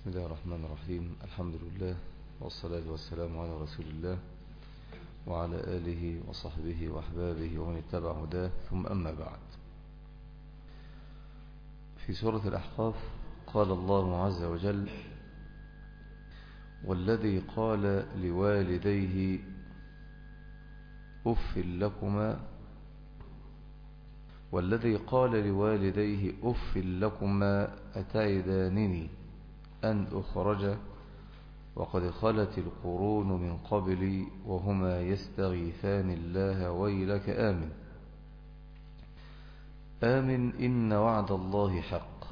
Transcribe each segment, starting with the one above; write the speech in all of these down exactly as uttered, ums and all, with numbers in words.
بسم الله الرحمن الرحيم. الحمد لله والصلاة والسلام على رسول الله وعلى آله وصحبه وأحبابه ومن اتبع هداه، ثم أما بعد. في سورة الأحقاف قال الله عز وجل: والذي قال لوالديه أف لكما والذي قال لوالديه أف لكما أتعدانني أن أخرج وقد خلت القرون من قبلي وهما يستغيثان الله ويلك آمن آمن إن وعد الله حق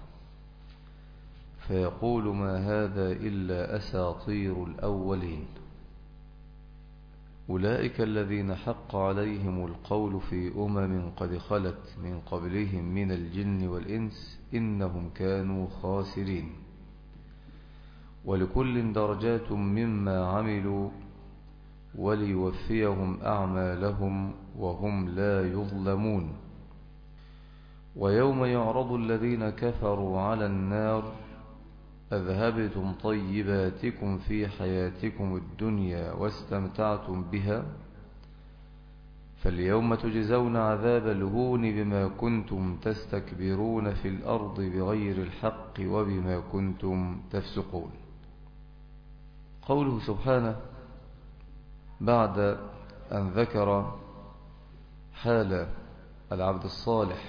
فيقول ما هذا إلا أساطير الأولين أولئك الذين حق عليهم القول في أمم قد خلت من قبلهم من الجن والإنس إنهم كانوا خاسرين ولكل درجات مما عملوا وليوفيهم أعمالهم وهم لا يظلمون ويوم يعرض الذين كفروا على النار أذهبتم طيباتكم في حياتكم الدنيا واستمتعتم بها فاليوم تجزون عذاب الهون بما كنتم تستكبرون في الأرض بغير الحق وبما كنتم تفسقون. قوله سبحانه بعد أن ذكر حال العبد الصالح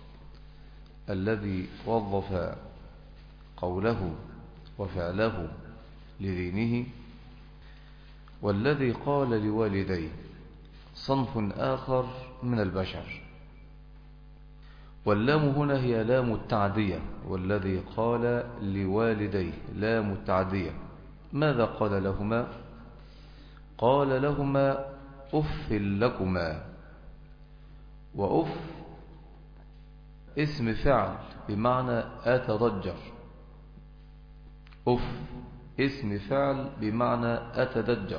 الذي وظف قوله وفعله لدينه، والذي قال لوالديه صنف آخر من البشر، واللام هنا هي لام التعدية، والذي قال لوالديه لام التعدية. ماذا قال لهما؟ قال لهما أف لكما، وأف اسم فعل بمعنى أتضجر، أف اسم فعل بمعنى أتضجر.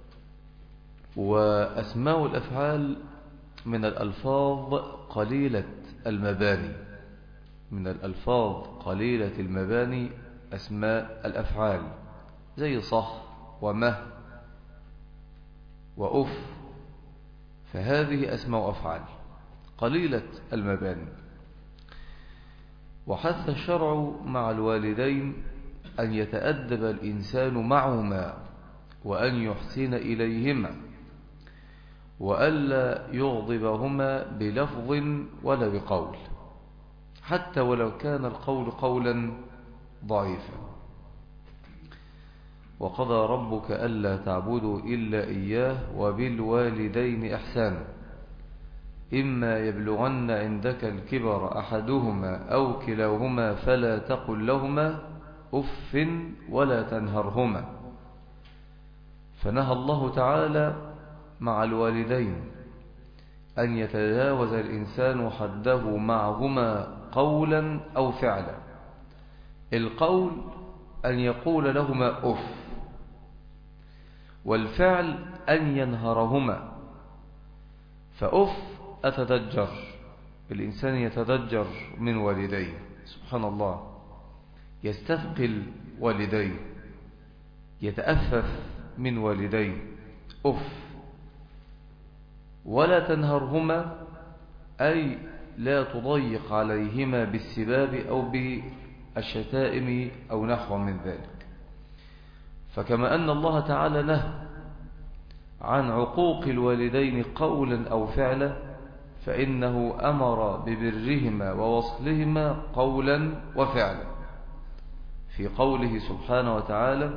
وأسماء الأفعال من الألفاظ قليلة المباني من الألفاظ قليلة المباني أسماء الأفعال زي صح ومه وأف، فهذه أسماء أفعال قليلة المباني. وحث الشرع مع الوالدين أن يتأدب الإنسان معهما وأن يحسن إليهما وألا يغضبهما بلفظ ولا بقول، حتى ولو كان القول قولا ضعيفا. وقضى ربك ألا تعبدوا إلا إياه وبالوالدين إحسانا إما يبلغن عندك الكبر أحدهما أو كلاهما فلا تقل لهما أف ولا تنهرهما. فنهى الله تعالى مع الوالدين أن يتجاوز الإنسان حده معهما قولا أو فعلا. القول أن يقول لهما أف، والفعل أن ينهرهما. فأف أتدجر، الإنسان يتدجر من والديه، سبحان الله، يستثقل والديه، يتأفف من والديه، أف. ولا تنهرهما أي لا تضيق عليهما بالسباب أو بالشتائم أو نحو من ذلك. فكما أن الله تعالى نهى عن عقوق الوالدين قولا أو فعلا، فإنه أمر ببرهما ووصلهما قولا وفعلا في قوله سبحانه وتعالى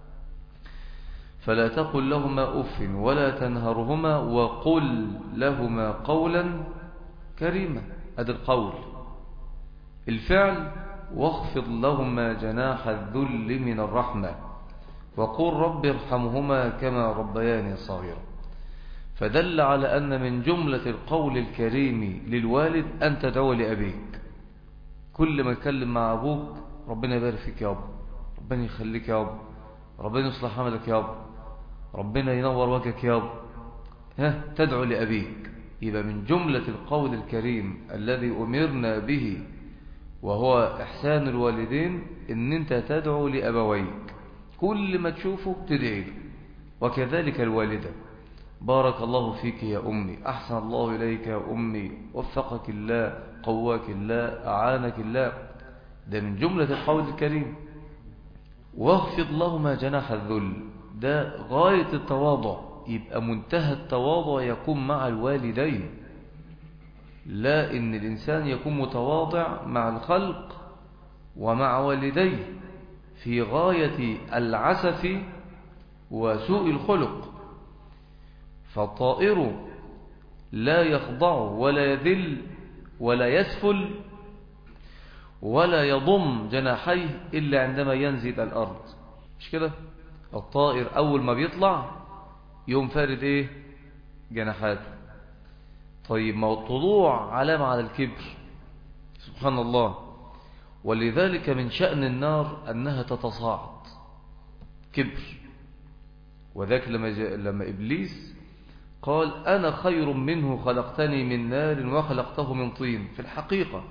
فلا تقل لهما أف ولا تنهرهما وقل لهما قولا كريما. هذا القول. الفعل واخفض لهما جناح الذل من الرحمة وقل رب ارحمهما كما ربياني صغيرا. فدل على أن من جملة القول الكريم للوالد أن تدعو لأبيك. كل ما يتكلم مع أبوك ربنا يبارك فيك يا أبو، ربنا يخليك يا أبو، ربنا يصلح عملك يا أبو، ربنا ينور وجهك يا أبو، ها تدعو لأبيك. يبقى من جملة القول الكريم الذي أمرنا به وهو إحسان الوالدين إن أنت تدعو لأبويك، كل ما تشوفه تدعي له، وكذلك الوالدة. بارك الله فيك يا أمي، أحسن الله إليك يا أمي، وفقك الله، قواك الله، أعانك الله. ده من جملة القول الكريم. واخفض لهما جناح الذل، ده غاية التواضع، يبقى منتهى التواضع يكون مع الوالدين، لا إن الإنسان يكون متواضع مع الخلق ومع والديه في غاية العسف وسوء الخلق. فالطائر لا يخضع ولا يذل ولا يسفل ولا يضم جناحيه إلا عندما ينزل الأرض، مش كده؟ الطائر أول ما بيطلع يوم فارد إيه؟ جناحاته. طيب ما الطلوع علامة على الكبر، سبحان الله. ولذلك من شأن النار أنها تتصاعد، كبر. وذاك لما, لما إبليس قال أنا خير منه خلقتني من نار وخلقته من طين، في الحقيقة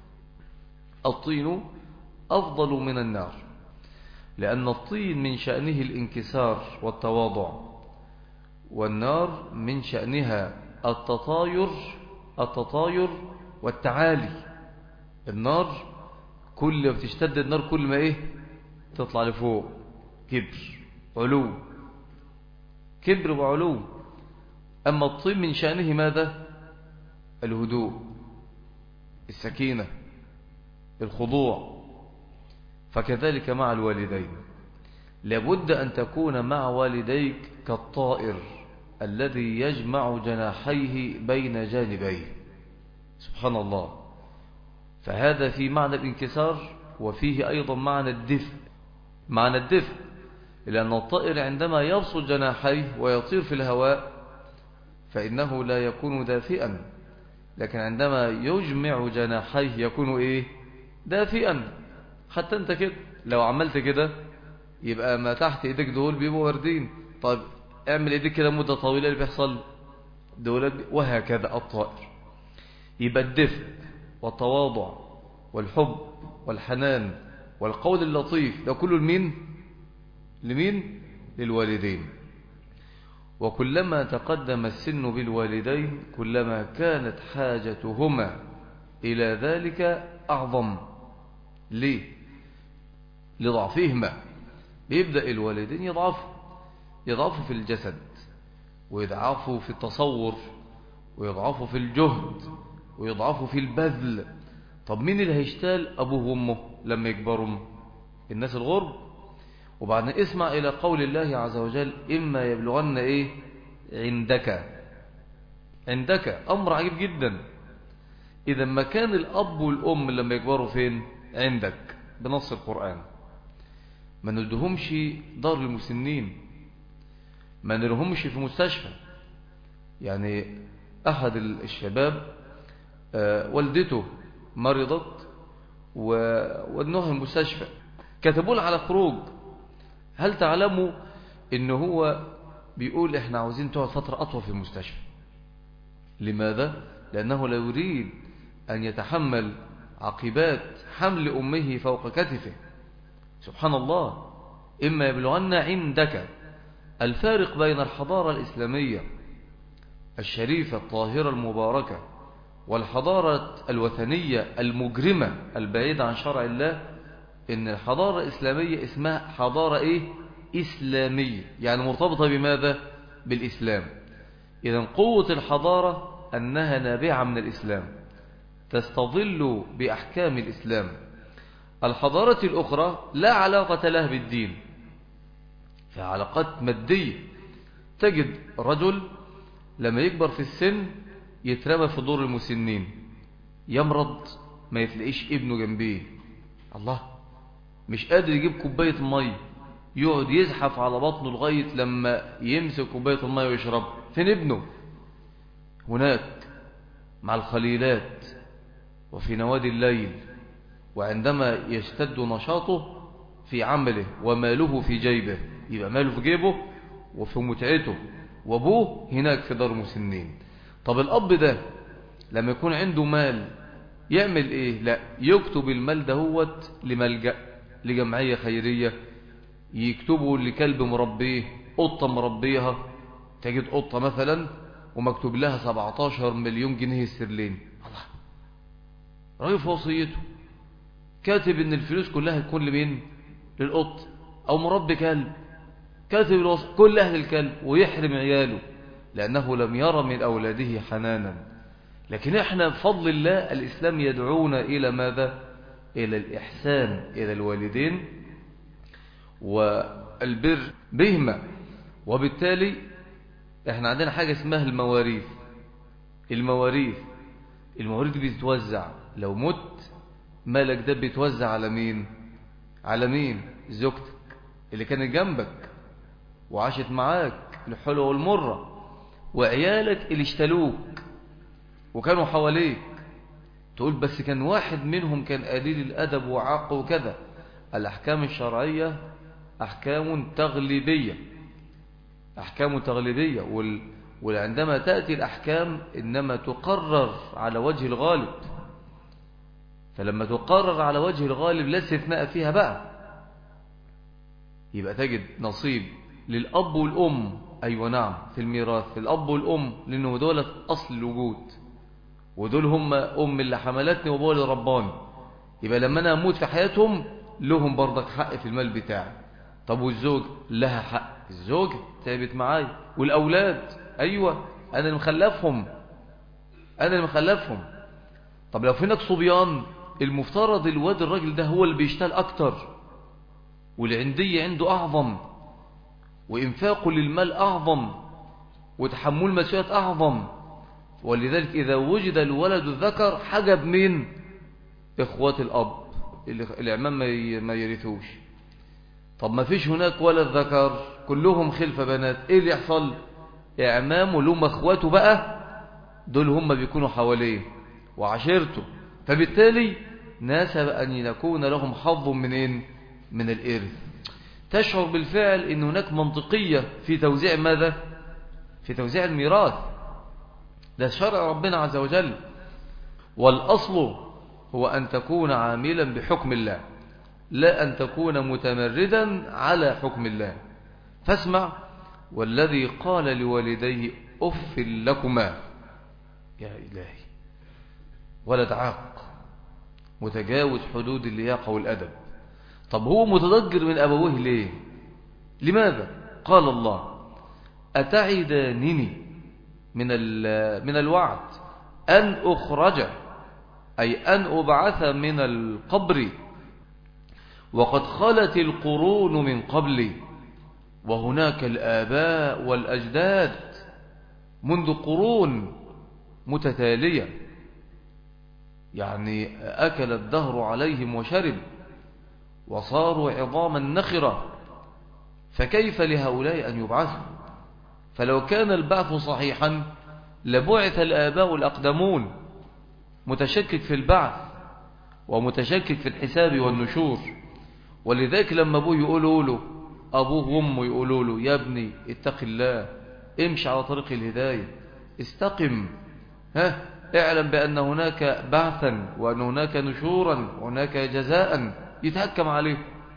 الطين أفضل من النار، لأن الطين من شأنه الانكسار والتواضع، والنار من شأنها التطاير التطاير والتعالي. النار كل ما بتشتد النار كل ما إيه؟ تطلع لفوق، كبر، علو، كبر وعلو. أما الطين من شأنه ماذا؟ الهدوء، السكينة، الخضوع. فكذلك مع الوالدين، لابد أن تكون مع والديك كالطائر الذي يجمع جناحيه بين جانبيه، سبحان الله. فهذا في معنى الانكسار، وفيه أيضا معنى الدفء، معنى الدفء، لأن الطائر عندما يبسط جناحيه ويطير في الهواء فإنه لا يكون دافئا، لكن عندما يجمع جناحيه يكون إيه؟ دافئا. حتى أنت كده لو عملت كده يبقى ما تحت إيديك دول بيبقوا واردين. طيب اعمل إيديك كده مدة طويلة، اللي بيحصل دولات، وهكذا الطائر. يبقى الدفء والتواضع والحب والحنان والقول اللطيف ده كله لمين؟ لمين؟ للوالدين. وكلما تقدم السن بالوالدين كلما كانت حاجتهما إلى ذلك أعظم. ليه؟ لضعفهما. بيبدأ الوالدين يضعفوا، يضعفوا في الجسد، ويضعفوا في التصور، ويضعفوا في الجهد، ويضعفوا في البذل. طب مين اللي هيشتال؟ أبوه وأمه لما يكبروا، الناس الغرب. وبعدين اسمع إلى قول الله عز وجل إما يبلغن إيه؟ عندك. عندك أمر عجيب جدا. إذا ما كان الأب والأم لما يكبروا فين؟ عندك، بنص القرآن. ما ندهمش دار المسنين، ما نرهمش في مستشفى. يعني أحد الشباب آه والدته مرضت ودنوها المستشفى، كتبوا له على خروج. هل تعلموا إن هو بيقول إحنا عاوزين تقعد فترة أطول في المستشفى؟ لماذا؟ لأنه لا يريد أن يتحمل عقبات حمل أمه فوق كتفه. سبحان الله. إما يبلغن عندك. الفارق بين الحضارة الإسلامية الشريفة الطاهرة المباركة والحضارة الوثنية المجرمة البعيدة عن شرع الله، إن الحضارة الإسلامية اسمها حضارة إيه؟ إسلامية، يعني مرتبطة بماذا؟ بالإسلام. إذن قوة الحضارة أنها نابعة من الإسلام، تستظل بأحكام الإسلام. الحضارة الأخرى لا علاقة لها بالدين، في علاقات مادية. تجد رجل لما يكبر في السن يترمى في دور المسنين، يمرض ما يتلاقيش ابنه جنبيه، الله، مش قادر يجيب كوباية مية، يقعد يزحف على بطنه لغاية لما يمسك كوباية المية ويشرب. فين ابنه؟ هناك مع الخليلات وفي نوادي الليل، وعندما يشتد نشاطه في عمله وماله في جيبه، يبقى ماله في جيبه وفي متعته، وابوه هناك في دار مسنين. طب الأب ده لما يكون عنده مال يعمل ايه؟ لا، يكتب المال دهوت لملجأ، لجمعية خيرية، يكتبه لكلب مربيه، قطة مربيها، تجد قطة مثلا ومكتوب لها سبعتاشر مليون جنيه استرليني. الله، راجل في وصيته كاتب ان الفلوس كلها تكون لمين؟ للقط. او مربي كلب كاتب الوصي كل اهل الكلب، ويحرم عياله لانه لم يرى من اولاده حنانا. لكن احنا بفضل الله الاسلام يدعونا الى ماذا؟ الى الاحسان الى الوالدين والبر بهما. وبالتالي احنا عندنا حاجة اسمها المواريث. المواريث المواريث بتتوزع، لو مت مالك ده بيتوزع على مين؟ على مين؟ زوجتك اللي كانت جنبك وعاشت معاك الحلوة والمرة، وعيالك اللي اشتلوك وكانوا حواليك. تقول بس كان واحد منهم كان قليل الأدب وعاق وكذا. الأحكام الشرعية أحكام تغليبية، أحكام تغليبية وال... وعندما تأتي الأحكام إنما تقرر على وجه الغالب. فلما تقرر على وجه الغالب لا استثناء فيها بقى، يبقى تجد نصيب للأب والأم. أيوة نعم، في الميراث في الأب والأم، لأنه دول أصل الوجود، ودول هم أم اللي حملتني وابويا اللي رباني. يبقى لما أنا أموت في حياتهم لهم برضك حق في المال بتاعي. طب والزوج لها حق، الزوج ثابت معايا، والأولاد أيوة أنا اللي مخلفهم، أنا اللي مخلفهم. طب لو فينك صبيان، المفترض الواد الراجل ده هو اللي بيشتغل أكتر، والعندية عنده أعظم، وإنفاقه للمال أعظم، وتحمل مسؤوليات أعظم. ولذلك إذا وجد الولد الذكر حجب من إخوات الأب الإعمام ما يرثوش. طب ما فيش هناك ولد ذكر، كلهم خلفة بنات، إيه اللي يحصل؟ إعمامه لهم أخواته بقى، دول هم بيكونوا حواليه وعشيرته، فبالتالي ناسب أن يكون لهم حظ منين؟ من الإرث. تشعر بالفعل أن هناك منطقية في توزيع ماذا؟ في توزيع الميراث. ده شرع ربنا عز وجل. والأصل هو أن تكون عاملا بحكم الله، لا أن تكون متمردا على حكم الله. فاسمع: والذي قال لوالديه أف لكما. يا إلهي، ولد عاق متجاوز حدود اللياقة والأدب. طب هو متضجر من أبويه ليه؟ لماذا؟ قال الله: أتعدانني من من الوعد أن أخرج، أي أن أبعث من القبر وقد خلت القرون من قبلي، وهناك الآباء والأجداد منذ قرون متتالية، يعني أكل الدهر عليهم وشرب وصاروا عظاما نخرة، فكيف لهؤلاء أن يبعثوا؟ فلو كان البعث صحيحا لبعث الآباء الأقدمون. متشكك في البعث ومتشكك في الحساب والنشور. ولذلك لما أبوه يقولوا له، أبوه وأمه يقولوا له: يا ابني اتق الله، امشي على طريق الهداية، استقم، ها اعلم بأن هناك بعثا وأن هناك نشورا وهناك جزاء، يتهكم عليه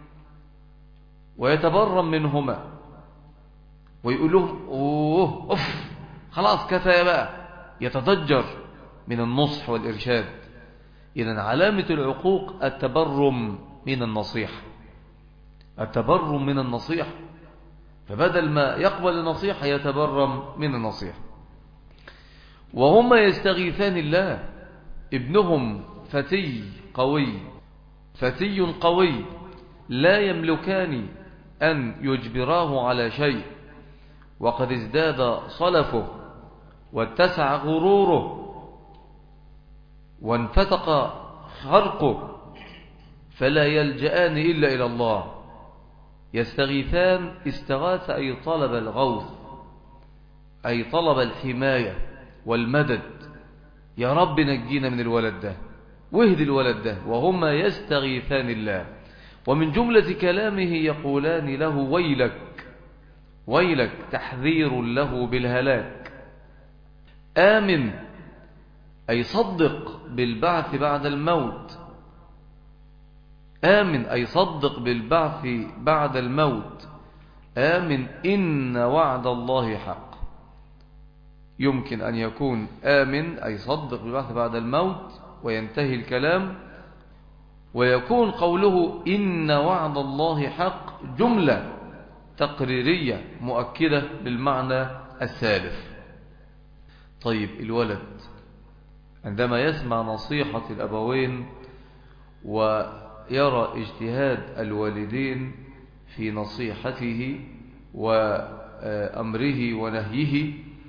ويتبرم منهما ويقول لهم: أوه أف خلاص كفاية بقى، يتضجر من النصح والإرشاد. إذن علامة العقوق التبرم من النصيحة، التبرم من النصيحة. فبدل ما يقبل النصيحة يتبرم من النصيحة. وهم يستغيثان الله، ابنهم فتي قوي، فتي قوي، لا يملكان أن يجبراه على شيء، وقد ازداد صلفه واتسع غروره وانفتق خرقه، فلا يلجأان إلا إلى الله. يستغيثان، استغاث أي طلب الغوث، أي طلب الحماية والمدد. يا رب نجينا من الولد ده واهد الولد ده. وهما يستغيثان الله. ومن جملة كلامه يقولان له: ويلك ويلك، تحذير له بالهلاك. آمن أي صدق بالبعث بعد الموت. آمن أي صدق بالبعث بعد الموت. آمن إن وعد الله حق. يمكن أن يكون آمن أي صدق بالبعث بعد الموت وينتهي الكلام، ويكون قوله إن وعد الله حق جملة تقريرية مؤكدة للمعنى الثالث. طيب الولد عندما يسمع نصيحة الأبوين ويرى اجتهاد الوالدين في نصيحته وأمره ونهيه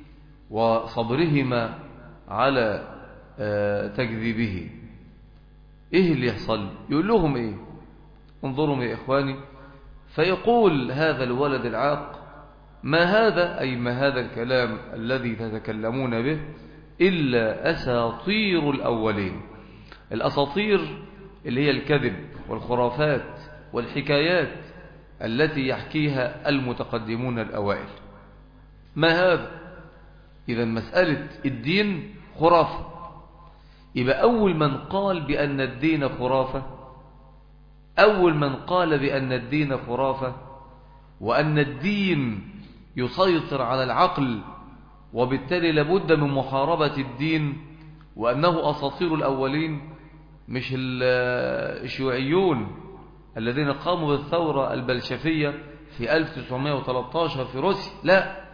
وصبرهما على تكذيبه، ايه اللي يحصل؟ يقول لهم ايه؟ انظروا يا إخواني، فيقول هذا الولد العاق: ما هذا، أي ما هذا الكلام الذي تتكلمون به إلا أساطير الأولين. الأساطير اللي هي الكذب والخرافات والحكايات التي يحكيها المتقدمون الأوائل. ما هذا؟ إذا مسألة الدين خرافة. يبقى أول من قال بأن الدين خرافة، أول من قال بأن الدين خرافة وأن الدين يسيطر على العقل وبالتالي لابد من محاربة الدين وأنه أساطير الأولين، مش الشيوعيون الذين قاموا بالثورة البلشفية في ألف وتسعمائة وثلاثة عشر في روسيا، لا،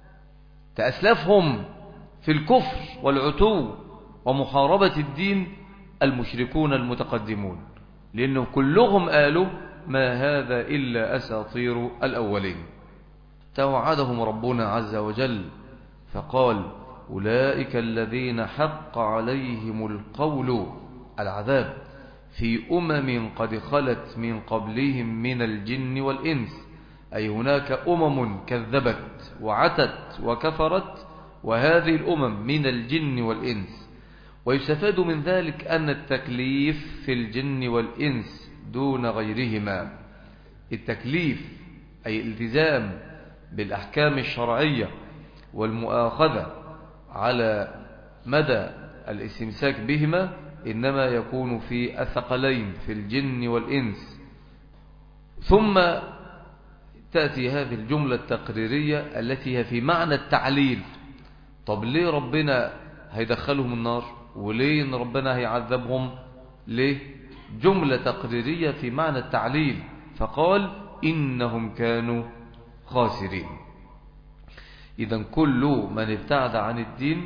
تأسلفهم في الكفر والعتو ومحاربة الدين المشركون المتقدمون، لأنه كلهم قالوا ما هذا إلا أساطير الأولين. توعدهم ربنا عز وجل فقال: أولئك الذين حق عليهم القول، العذاب، في أمم قد خلت من قبلهم من الجن والإنس، أي هناك أمم كذبت وعتت وكفرت، وهذه الأمم من الجن والإنس. ويستفاد من ذلك أن التكليف في الجن والإنس دون غيرهما. التكليف أي الالتزام بالأحكام الشرعية والمؤاخذة على مدى الاستمساك بهما إنما يكون في الثقلين في الجن والإنس. ثم تأتي هذه الجملة التقريرية التي هي في معنى التعليل. طب ليه ربنا هيدخلهم النار؟ وليه إن ربنا هيعذبهم؟ ليه؟ جملة تقريرية في معنى التعليل، فقال: إنهم كانوا خاسرين. إذن كل من ابتعد عن الدين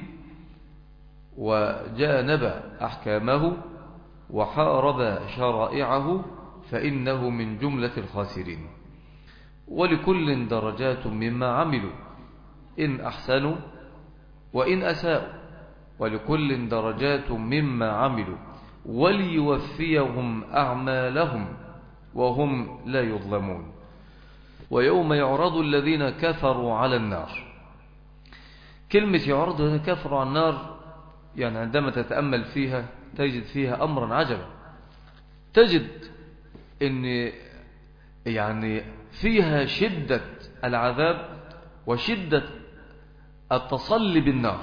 وجانب أحكامه وحارب شرائعه فإنه من جملة الخاسرين. ولكل درجات مما عملوا إن أحسنوا وإن أساءوا، ولكل درجات مما عملوا وليوفيهم أعمالهم وهم لا يظلمون. ويوم يعرض الذين كفروا على النار. كلمة يعرض الذين كفروا على النار يعني عندما تتأمل فيها تجد فيها أمرا عجبا. تجد أن يعني فيها شدة العذاب وشدة التصلي بالنار،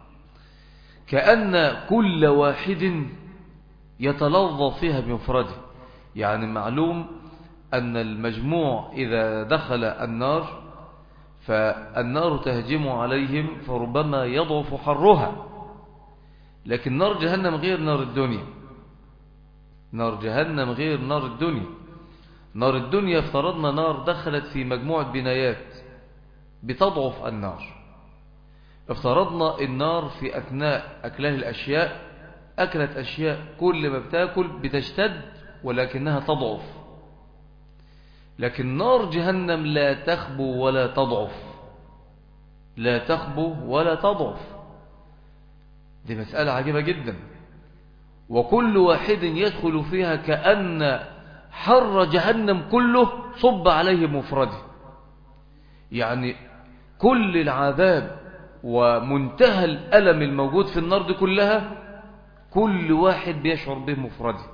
كأن كل واحد يتلظى فيها بمفرده. يعني معلوم أن المجموع إذا دخل النار فالنار تهجم عليهم فربما يضعف حرها، لكن نار جهنم غير نار الدنيا. نار جهنم غير نار الدنيا. نار الدنيا افترضنا نار دخلت في مجموعة بنايات بتضعف النار. افترضنا النار في أثناء أكلها الأشياء أكلت أشياء، كل ما بتاكل بتشتد ولكنها تضعف. لكن نار جهنم لا تخبو ولا تضعف، لا تخبو ولا تضعف. دي مسألة عجيبة جدا. وكل واحد يدخل فيها كأن حر جهنم كله صب عليه مفرده. يعني كل العذاب ومنتهى الألم الموجود في النار دي كلها كل واحد بيشعر به مفرده،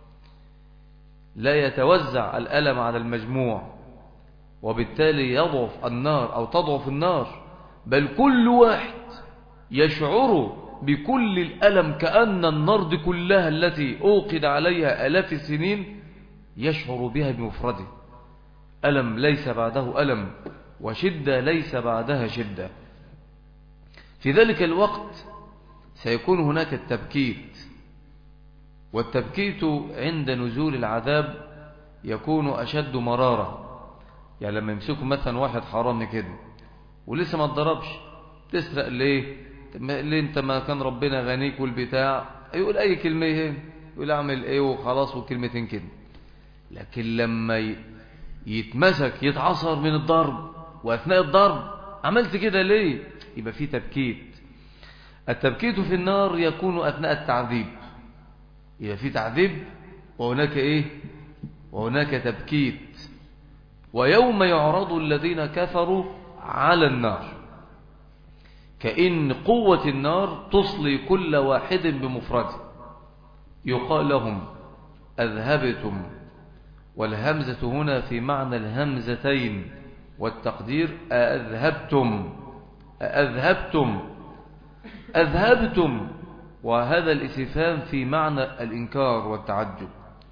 لا يتوزع الألم على المجموع وبالتالي يضعف النار أو تضعف النار، بل كل واحد يشعر بكل الألم كأن النار دي كلها التي أوقد عليها آلاف السنين يشعر بها بمفرده. ألم ليس بعده ألم، وشدة ليس بعدها شدة. في ذلك الوقت سيكون هناك التبكيت، والتبكيت عند نزول العذاب يكون أشد مرارة. يعني لما يمسكوا مثلا واحد حرامي كده ولسه ما اتضربش، تسرق ليه؟ ليه انت ما كان ربنا غنيك والبتاع، يقول اي كلمة هنا، يقول اعمل ايه وخلاص وكلمتين كده. لكن لما يتمسك يتعصر من الضرب، واثناء الضرب عملت كده ليه، يبقى في تبكيت. التبكيت في النار يكون اثناء التعذيب، يبقى في تعذيب وهناك ايه، وهناك تبكيت. ويوم يعرض الذين كفروا على النار، كأن قوة النار تصلي كل واحد بمفرده. يقال لهم أذهبتم، والهمزة هنا في معنى الهمزتين، والتقدير أذهبتم أذهبتم أذهبتم، وهذا الاستفهام في معنى الإنكار والتعجب.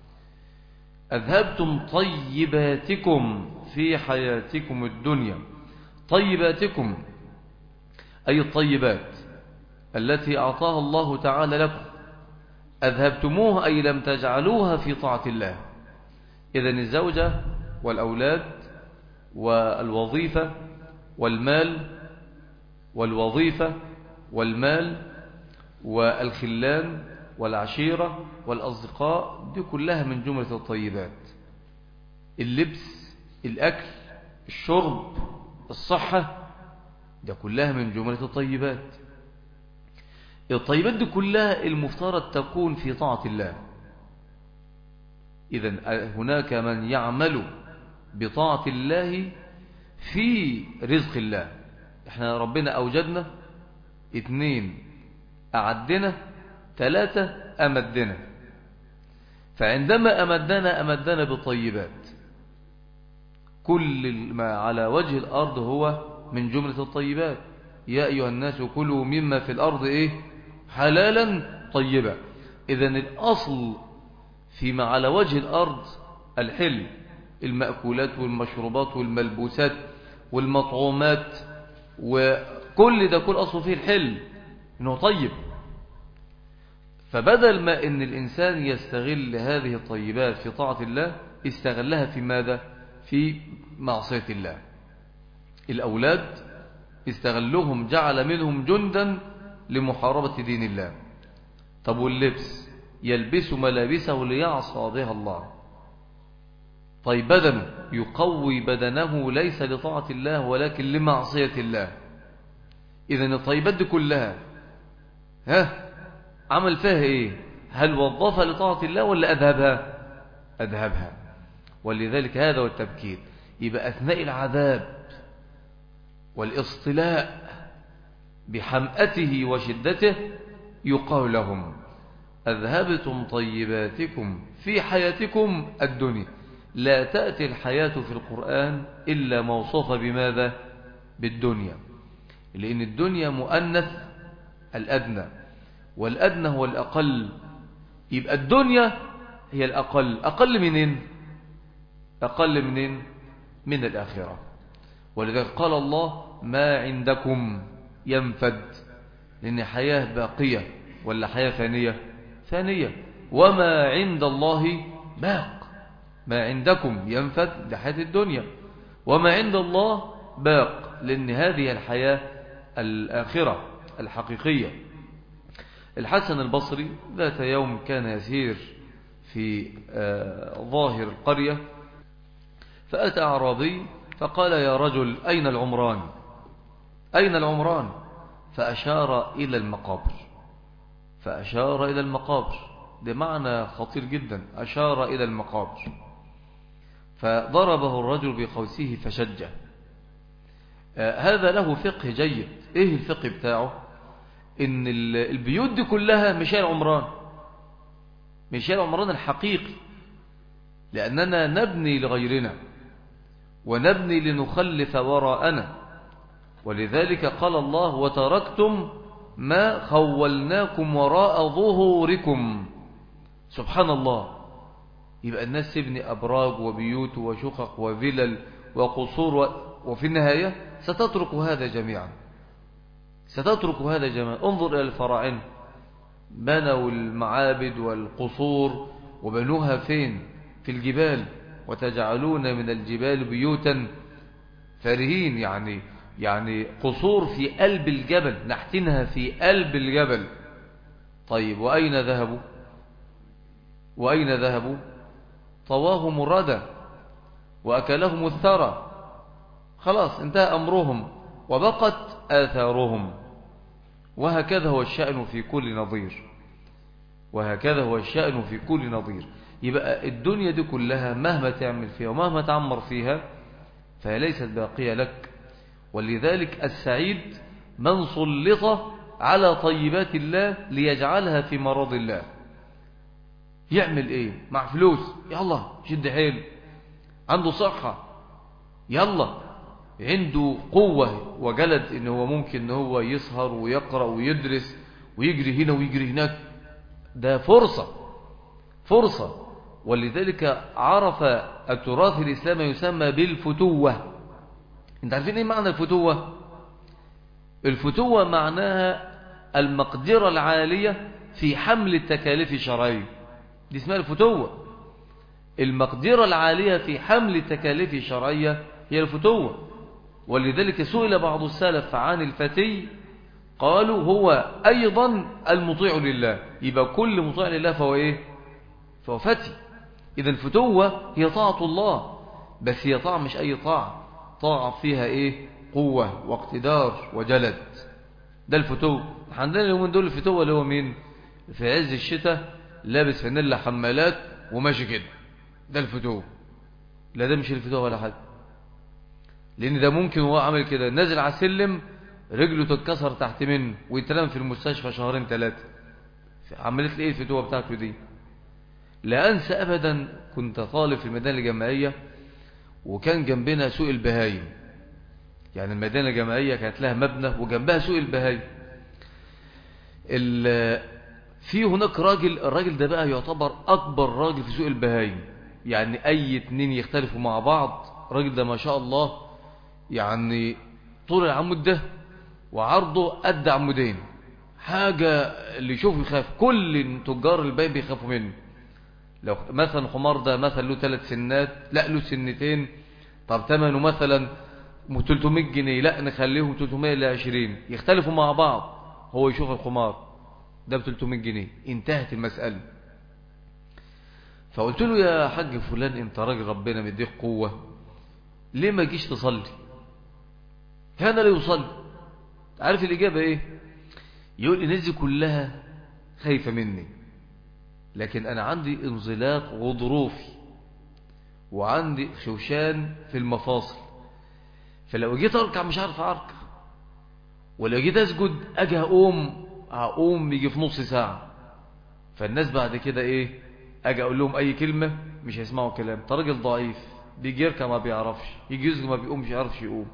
أذهبتم طيباتكم في حياتكم الدنيا. طيباتكم أي الطيبات التي أعطاها الله تعالى لكم، أذهبتموها أي لم تجعلوها في طاعة الله. إذن الزوجة والأولاد والوظيفة والمال والوظيفة والمال والخلان والعشيرة والأصدقاء، دي كلها من جملة الطيبات. اللبس، الأكل، الشرب، الصحة، ده كلها من جملة الطيبات. الطيبات دي كلها المفترض تكون في طاعة الله. إذن هناك من يعمل بطاعة الله في رزق الله. احنا ربنا أوجدنا، اثنين أعدنا، ثلاثة أمدنا. فعندما أمدنا أمدنا بالطيبات. كل ما على وجه الأرض هو من جملة الطيبات. يا أيها الناس كلوا مما في الأرض إيه؟ حلالا طيبا. إذن الأصل فيما على وجه الأرض الحل، المأكولات والمشروبات والملبوسات والمطعومات، وكل ده كل أصل فيه الحل إنه طيب. فبدل ما إن الإنسان يستغل هذه الطيبات في طاعة الله، استغلها في ماذا؟ في معصية الله. الأولاد استغلهم، جعل منهم جندا لمحاربة دين الله. طب واللبس، يلبس ملابسه ليعصى بها الله. طيب بدنه، يقوي بدنه ليس لطاعة الله ولكن لمعصية الله. إذن الطيبات دي كلها ها عمل فيها إيه؟ هل وظفها لطاعة الله ولا أذهبها؟ أذهبها. ولذلك هذا هو التبكير. يبقى أثناء العذاب والاصطلاء بحمأته وشدته يقال لهم أذهبتم طيباتكم في حياتكم الدنيا. لا تأتي الحياة في القرآن إلا موصوفة بماذا؟ بالدنيا، لأن الدنيا مؤنث الأدنى، والأدنى هو الأقل. يبقى الدنيا هي الأقل. أقل منين؟ أقل منين؟ من الآخرة. ولذلك قال الله ما عندكم ينفد، لأن حياة باقية ولا حياة فانية؟ فانية. وما عند الله باق. ما عندكم ينفد لحياة الدنيا، وما عند الله باق، لأن هذه الحياة الآخرة الحقيقية. الحسن البصري ذات يوم كان يسير في ظاهر القرية، فأتى أعرابي فقال يا رجل أين العمران؟ أين العمران؟ فأشار إلى المقابر. فأشار إلى المقابر، ده معنى خطير جدا، أشار إلى المقابر. فضربه الرجل بقوسه فشجه. آه هذا له فقه جيد. إيه الفقه بتاعه؟ إن البيوت دي كلها مش هي العمران، مش هي العمران الحقيقي، لأننا نبني لغيرنا ونبني لنخلف وراءنا. ولذلك قال الله وتركتم ما خولناكم وراء ظهوركم. سبحان الله. يبقى الناس تبني أبراج وبيوت وشقق وفلل وقصور و... وفي النهاية ستترك هذا جميعا، ستترك هذا جميعا. انظر إلى الفراعنة، بنوا المعابد والقصور وبنوها فين؟ في الجبال، وتجعلون من الجبال بيوتا فارهين، يعني يعني قصور في قلب الجبل، نحتنها في قلب الجبل. طيب وأين ذهبوا؟ وأين ذهبوا؟ طواهم الردى وأكلهم الثرى، خلاص انتهى أمرهم وبقت آثارهم. وهكذا هو الشأن في كل نظير، وهكذا هو الشأن في كل نظير. يبقى الدنيا دي كلها مهما تعمل فيها ومهما تعمر فيها فهي ليست باقية لك. ولذلك السعيد من سلط على طيبات الله ليجعلها في مرض الله. يعمل ايه؟ مع فلوس، يلا شد حيل. عنده صحة، يلا. عنده قوة وجلد ان هو ممكن ان هو يسهر ويقرأ ويدرس ويجري هنا ويجري هناك، ده فرصة فرصة. ولذلك عرف التراث الإسلامي يسمى بالفتوة. انت عارفين ايه معنى الفتوة؟ الفتوة معناها المقدرة العالية في حمل التكاليف الشرعية، دي اسمها الفتوة. المقدرة العالية في حمل التكاليف الشرعية هي الفتوة. ولذلك سئل بعض السلف عن الفتي قالوا هو أيضا المطيع لله. يبقى كل مطيع لله فهو إيه؟ فهو فتي. إذا الفتوة هي طاعة الله، بس هي طاعة مش أي طاعة، طاعة فيها إيه؟ قوة واقتدار وجلد. ده الفتوة. عندنا اليومين دول الفتوة اللي هو مين؟ في عز الشتاء لابس فانيلا حمالات وماشي كده، ده الفتوة. لا ده مش الفتوة ولا حاجة، لأن ده ممكن هو عامل كده نازل على السلم رجله تتكسر تحت منه ويتلم في المستشفى شهرين ثلاثة. عملت لي ايه الفتوة بتاعته دي؟ لا أنسى أبدا، كنت طالب في المدينة الجامعية وكان جنبنا سوق البهايم. يعني المدينة الجامعية كانت لها مبنى وجنبها سوق البهايم. في هناك راجل، الراجل ده بقى يعتبر أكبر راجل في سوق البهايم. يعني أي اتنين يختلفوا مع بعض، الراجل ده ما شاء الله يعني طول العمود ده وعرضه قد عمودين، حاجة اللي يشوف يخاف. كل تجار البهايم بيخافوا منه. لو مثلا حمار ده مثلا له ثلاث سنات، لا له سنتين، طب ثمنه مثلا ثلاثمائة جنيه، لا نخليهم ثلاثمائة إلى عشرين، يختلفوا مع بعض. هو يشوف الحمار ده ب ثلاثمائة جنيه، انتهت المسألة. فقلت له يا حاج فلان انت راجل ربنا مديك قوة، ليه ما جيش تصلي؟ كان لا يصلي. عارف الإجابة ايه؟ يقول لي الناس دي كلها خايفة مني، لكن أنا عندي انزلاق غضروفي وعندي شوشان في المفاصل، فلو جيت أركع مش عارف أركع، ولو جيت أسجد أجي أقوم أقوم يجي في نص ساعة. فالناس بعد كده إيه؟ أجي أقول لهم أي كلمة مش هيسمعوا كلام. ده راجل ضعيف بيجي يركع ما بيعرفش، يجي يسجد ما بيقومش يعرفش يقوم.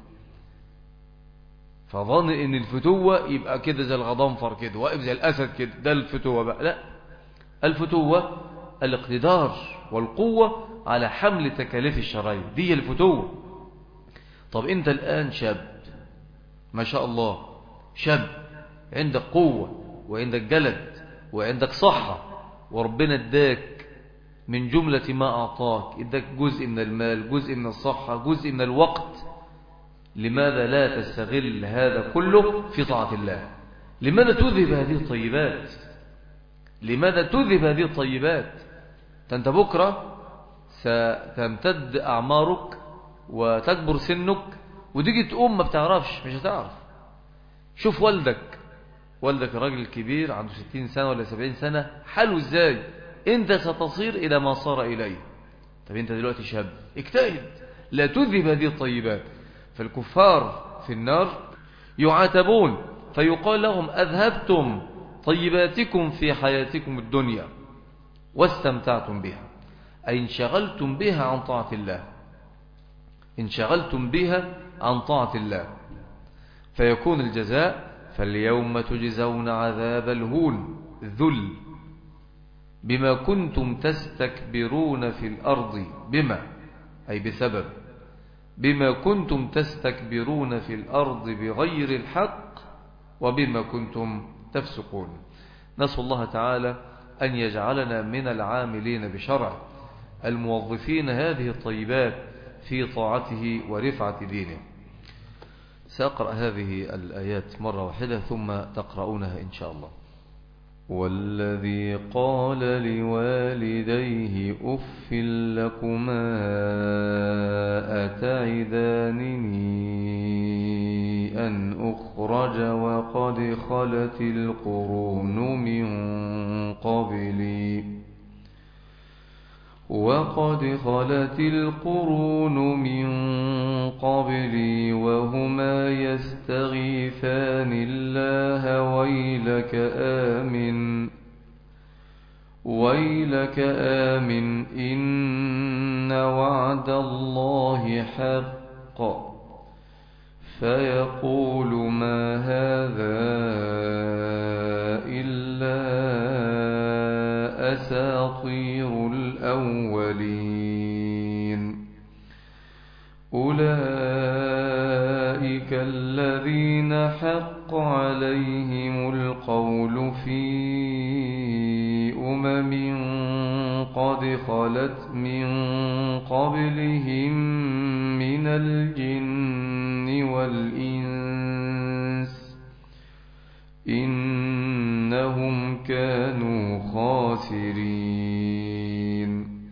فظن إن الفتوة يبقى كده زي الغضنفر كده واقف زي الأسد كده، ده الفتوة بقى. لا، الفتوة الاقتدار والقوة على حمل تكاليف الشرعية، دي الفتوة. طب انت الآن شاب ما شاء الله، شاب عندك قوة وعندك جلد وعندك صحة، وربنا اداك من جملة ما أعطاك، اداك جزء من المال، جزء من الصحة، جزء من الوقت. لماذا لا تستغل هذا كله في طاعة الله؟ لماذا تذهب هذه الطيبات؟ لماذا تذهب هذه الطيبات؟ أنت بكرة ستمتد أعمارك وتكبر سنك وتيجي تقوم ما بتعرفش، مش هتعرف. شوف والدك، والدك الراجل الكبير عنده ستين سنة ولا سبعين سنة، حاله ازاي؟ انت ستصير إلى ما صار إليه. طب انت دلوقتي شاب، اجتهد لا تذهب هذه الطيبات. فالكفار في النار يعاتبون فيقال لهم أذهبتم طيباتكم في حياتكم الدنيا واستمتعتم بها، أي انشغلتم بها عن طاعة الله، انشغلتم بها عن طاعة الله. فيكون الجزاء فاليوم تجزون عذاب الهون ذل بما كنتم تستكبرون في الأرض بما أي بسبب بما كنتم تستكبرون في الأرض بغير الحق وبما كنتم تفسقون. نسأل الله تعالى أن يجعلنا من العاملين بشرعه الموظفين هذه الطيبات في طاعته ورفعة دينه. سأقرأ هذه الآيات مرة واحدة ثم تقرؤونها إن شاء الله. والذي قال لوالديه أف لكما أتعدانني أن أخرج وقد خلت القرون من قبلي وقد خلت القرون من قبلي وهما يستغيثان الله ويلك آمن ويلك آمن إن وعد الله حق فيقول ما هذا إلا أساطير الأولين أولئك الذين حق عليهم القول في أمم قد خلت من قبلهم من الجن والإنس إنهم كانوا خاسرين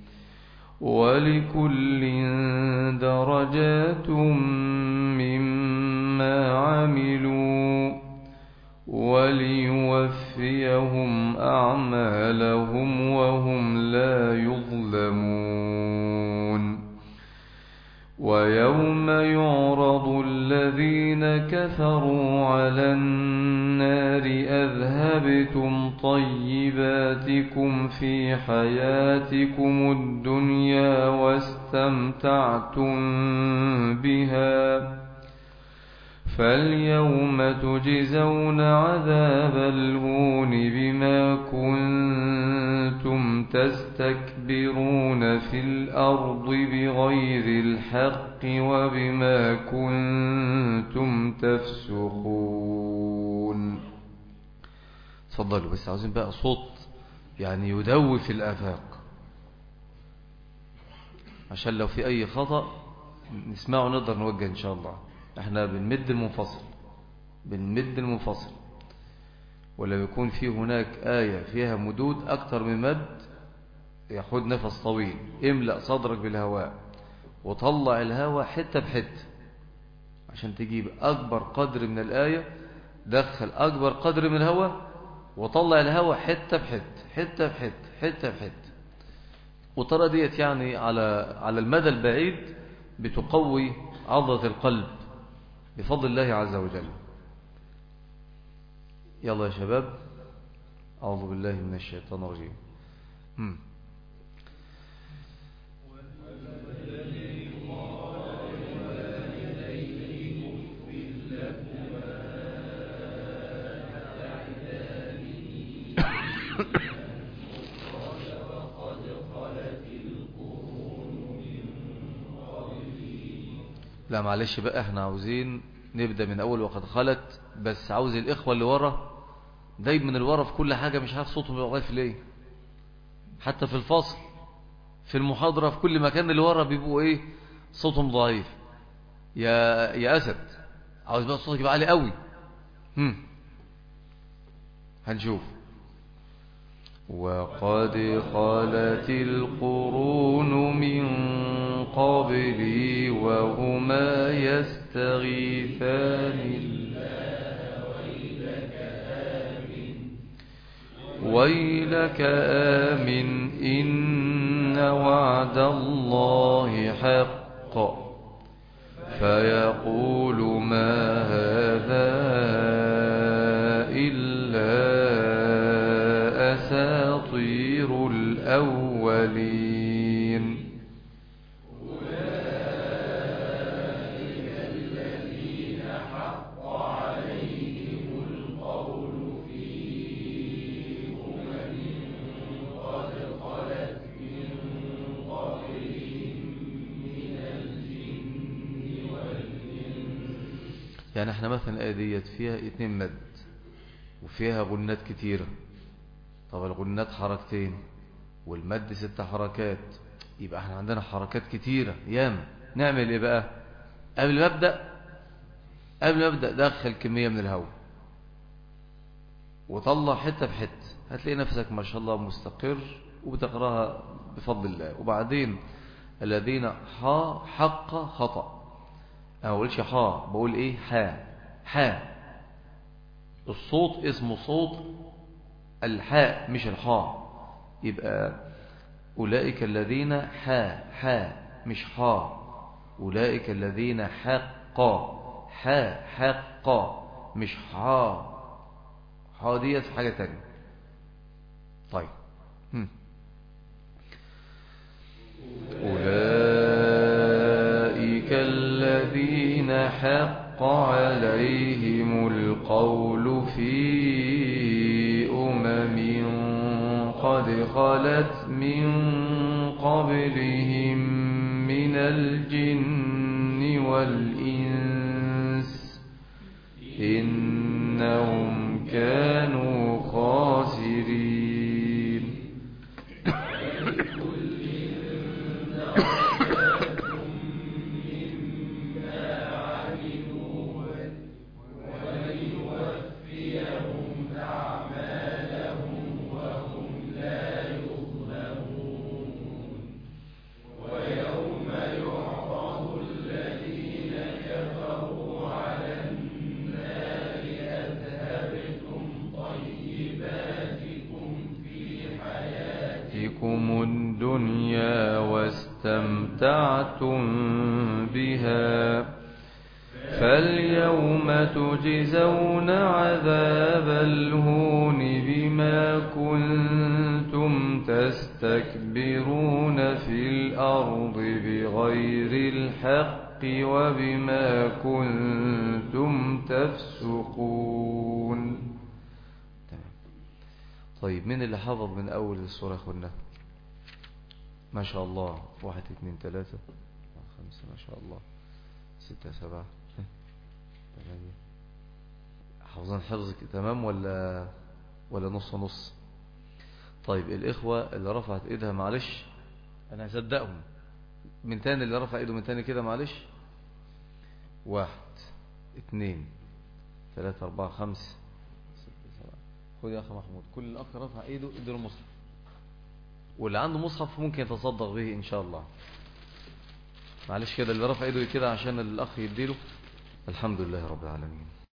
ولكل درجات مما عملوا وليوفيهم أعمالهم وهم لا يظلمون. ويوم يعرض الذين كفروا على النار أذهبتم طيباتكم في حياتكم الدنيا واستمتعتم بها فاليوم تجزون عذاب الهون بما كنتم تستكبرون في الأرض بغير الحق وبما كنتم تفسقون. تفضلوا بس عاوزين بقى صوت يعني يدوي في الآفاق عشان لو في أي خطأ نسمعه نقدر نوجه إن شاء الله. احنا بنمد المنفصل بنمد المنفصل ولو يكون في هناك آية فيها مدود أكتر من مد ياخد نفس طويل املأ صدرك بالهواء وطلع الهواء حتة بحتة عشان تجيب أكبر قدر من الآية. دخل أكبر قدر من الهواء وطلع الهواء حتة بحتة حتة بحتة حتة بحتة. والطريقة ديت يعني على على المدى البعيد بتقوي عضلة القلب بفضل الله عز وجل. يلا يا شباب أعوذ بالله من الشيطان الرجيم. هم. لا معلش بقى احنا عاوزين نبدأ من أول وقد خلت بس عاوز الإخوة اللي ورا دايما اللي ورا في كل حاجة مش عارف صوتهم بيبقى ضعيف ليه. حتى في الفصل في المحاضرة في كل مكان اللي ورا بيبقوا ايه صوتهم ضعيف. يا يا أسد عاوز بقى صوتك يبقى عالي قوي. هم. هنشوف. وقد خلت القرون من قبلي وهما يستغيثان الله ويلك آمن إن وعد الله حق فيقول ما هذا إلا أساطير الأولين أولئك الذين حق عليهم يعني احنا مثلا الآية ديت فيها اتنين مد وفيها غنات كتيرة. طب الغنات حركتين والمد ست حركات، يبقى احنا عندنا حركات كتيرة ياما. نعمل ايه بقى؟ قبل ما ابدأ قبل ما ابدأ دخل كمية من الهواء وطلع حتة بحتة، هتلاقي نفسك ما شاء الله مستقر وبتقراها بفضل الله. وبعدين الذين حا حق خطأ، انا ما بقولش حا، بقول ايه؟ حا. حا الصوت اسمه صوت الحاء مش الحاء. يبقى أولئك الذين حا حا مش حا. أولئك الذين حق حا حق مش حا. حا ديت حاجة تانية. طيب هم. أولئك الذين حق عليهم القول في أمم قد خلت من قبلهم من الجن والإنس إنهم كانوا خاسرين. الدنيا واستمتعتم بها فاليوم تجزون عذاب الهون بما كنتم تستكبرون في الأرض بغير الحق وبما كنتم تفسقون. طيب مين اللي حفظ من أول السورة يا أخوانا؟ ما شاء الله. واحد اثنين ثلاثة خمسة ما شاء الله ستة سبعة ثمانية. حفظان حفظك تمام ولا ولا نص نص؟ طيب الإخوة اللي رفعت إيدها معلش أنا هصدقهم. من تاني اللي رفع إيده من تاني كده معلش. واحد اثنين ثلاثة أربعة خمسة ستة سبعة. خد يا أخي محمود كل الأخ رفع إيده اديله المصحف، واللي عنده مصحف ممكن يتصدق به إن شاء الله. معلش كده اللي رفع إيده كده عشان الأخ يديله. الحمد لله رب العالمين.